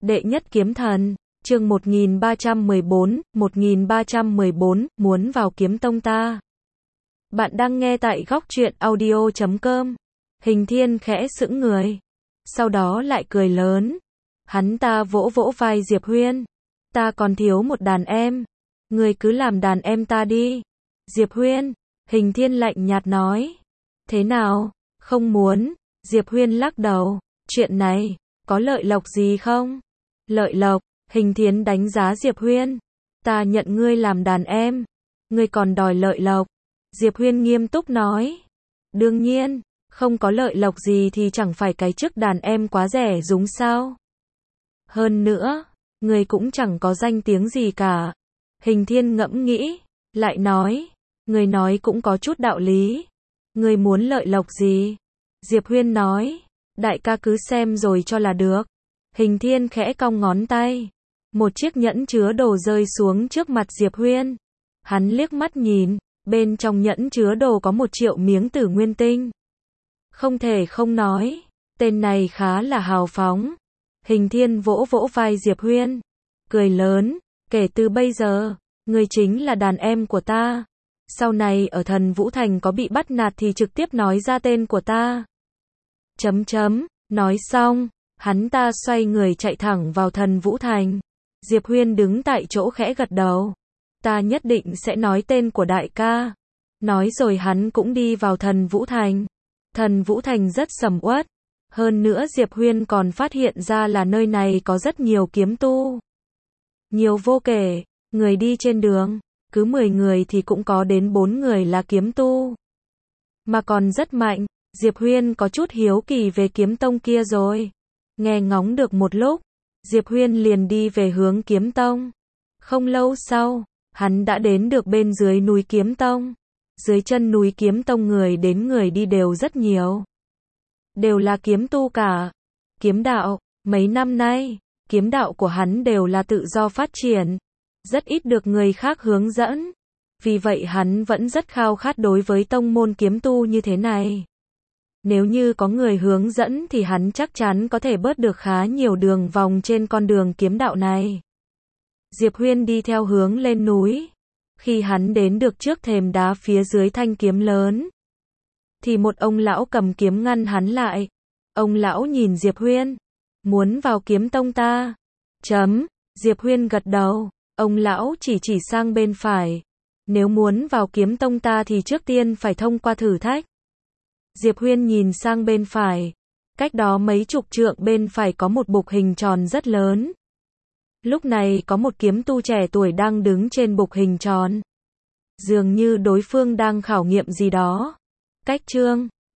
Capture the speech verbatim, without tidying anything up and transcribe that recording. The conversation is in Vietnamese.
Đệ nhất kiếm thần, chương một nghìn ba trăm mười bốn, một nghìn ba trăm mười bốn, muốn vào kiếm tông ta. Bạn đang nghe tại góc truyện audio chấm com. Hình Thiên khẽ sững người, sau đó lại cười lớn. Hắn ta vỗ vỗ vai Diệp Huyên. Ta còn thiếu một đàn em. Người cứ làm đàn em ta đi. Diệp Huyên, Hình Thiên lạnh nhạt nói. Thế nào, không muốn? Diệp Huyên lắc đầu. Chuyện này, có lợi lộc gì không? Lợi lộc, Hình Thiên đánh giá Diệp Huyên. Ta nhận ngươi làm đàn em. Ngươi còn đòi lợi lộc. Diệp Huyên nghiêm túc nói. Đương nhiên, không có lợi lộc gì thì chẳng phải cái chức đàn em quá rẻ rúng sao? Hơn nữa, ngươi cũng chẳng có danh tiếng gì cả. Hình Thiên ngẫm nghĩ, lại nói, ngươi nói cũng có chút đạo lý. Ngươi muốn lợi lộc gì? Diệp Huyên nói, đại ca cứ xem rồi cho là được. Hình Thiên khẽ cong ngón tay. Một chiếc nhẫn chứa đồ rơi xuống trước mặt Diệp Huyên. Hắn liếc mắt nhìn, bên trong nhẫn chứa đồ có một triệu miếng tử nguyên tinh. Không thể không nói, tên này khá là hào phóng. Hình Thiên vỗ vỗ vai Diệp Huyên, cười lớn, kể từ bây giờ, ngươi chính là đàn em của ta. Sau này ở Thần Vũ Thành có bị bắt nạt thì trực tiếp nói ra tên của ta. Chấm chấm, nói xong, hắn ta xoay người chạy thẳng vào Thần Vũ Thành. Diệp Huyên đứng tại chỗ khẽ gật đầu. Ta nhất định sẽ nói tên của đại ca. Nói rồi hắn cũng đi vào Thần Vũ Thành. Thần Vũ Thành rất sầm uất. Hơn nữa Diệp Huyên còn phát hiện ra là nơi này có rất nhiều kiếm tu. Nhiều vô kể, người đi trên đường, cứ mười người thì cũng có đến bốn người là kiếm tu. Mà còn rất mạnh, Diệp Huyên có chút hiếu kỳ về kiếm tông kia rồi. Nghe ngóng được một lúc, Diệp Huyên liền đi về hướng kiếm tông. Không lâu sau, hắn đã đến được bên dưới núi kiếm tông. Dưới chân núi kiếm tông người đến người đi đều rất nhiều. Đều là kiếm tu cả. Kiếm đạo, mấy năm nay, kiếm đạo của hắn đều là tự do phát triển. Rất ít được người khác hướng dẫn. Vì vậy hắn vẫn rất khao khát đối với tông môn kiếm tu như thế này. Nếu như có người hướng dẫn thì hắn chắc chắn có thể bớt được khá nhiều đường vòng trên con đường kiếm đạo này. Diệp Huyên đi theo hướng lên núi. Khi hắn đến được trước thềm đá phía dưới thanh kiếm lớn, thì một ông lão cầm kiếm ngăn hắn lại. Ông lão nhìn Diệp Huyên. Muốn vào kiếm tông ta? Chấm. Diệp Huyên gật đầu. Ông lão chỉ chỉ sang bên phải. Nếu muốn vào kiếm tông ta thì trước tiên phải thông qua thử thách. Diệp Huyên nhìn sang bên phải. Cách đó mấy chục trượng bên phải có một bục hình tròn rất lớn. Lúc này có một kiếm tu trẻ tuổi đang đứng trên bục hình tròn. Dường như đối phương đang khảo nghiệm gì đó. Cách chương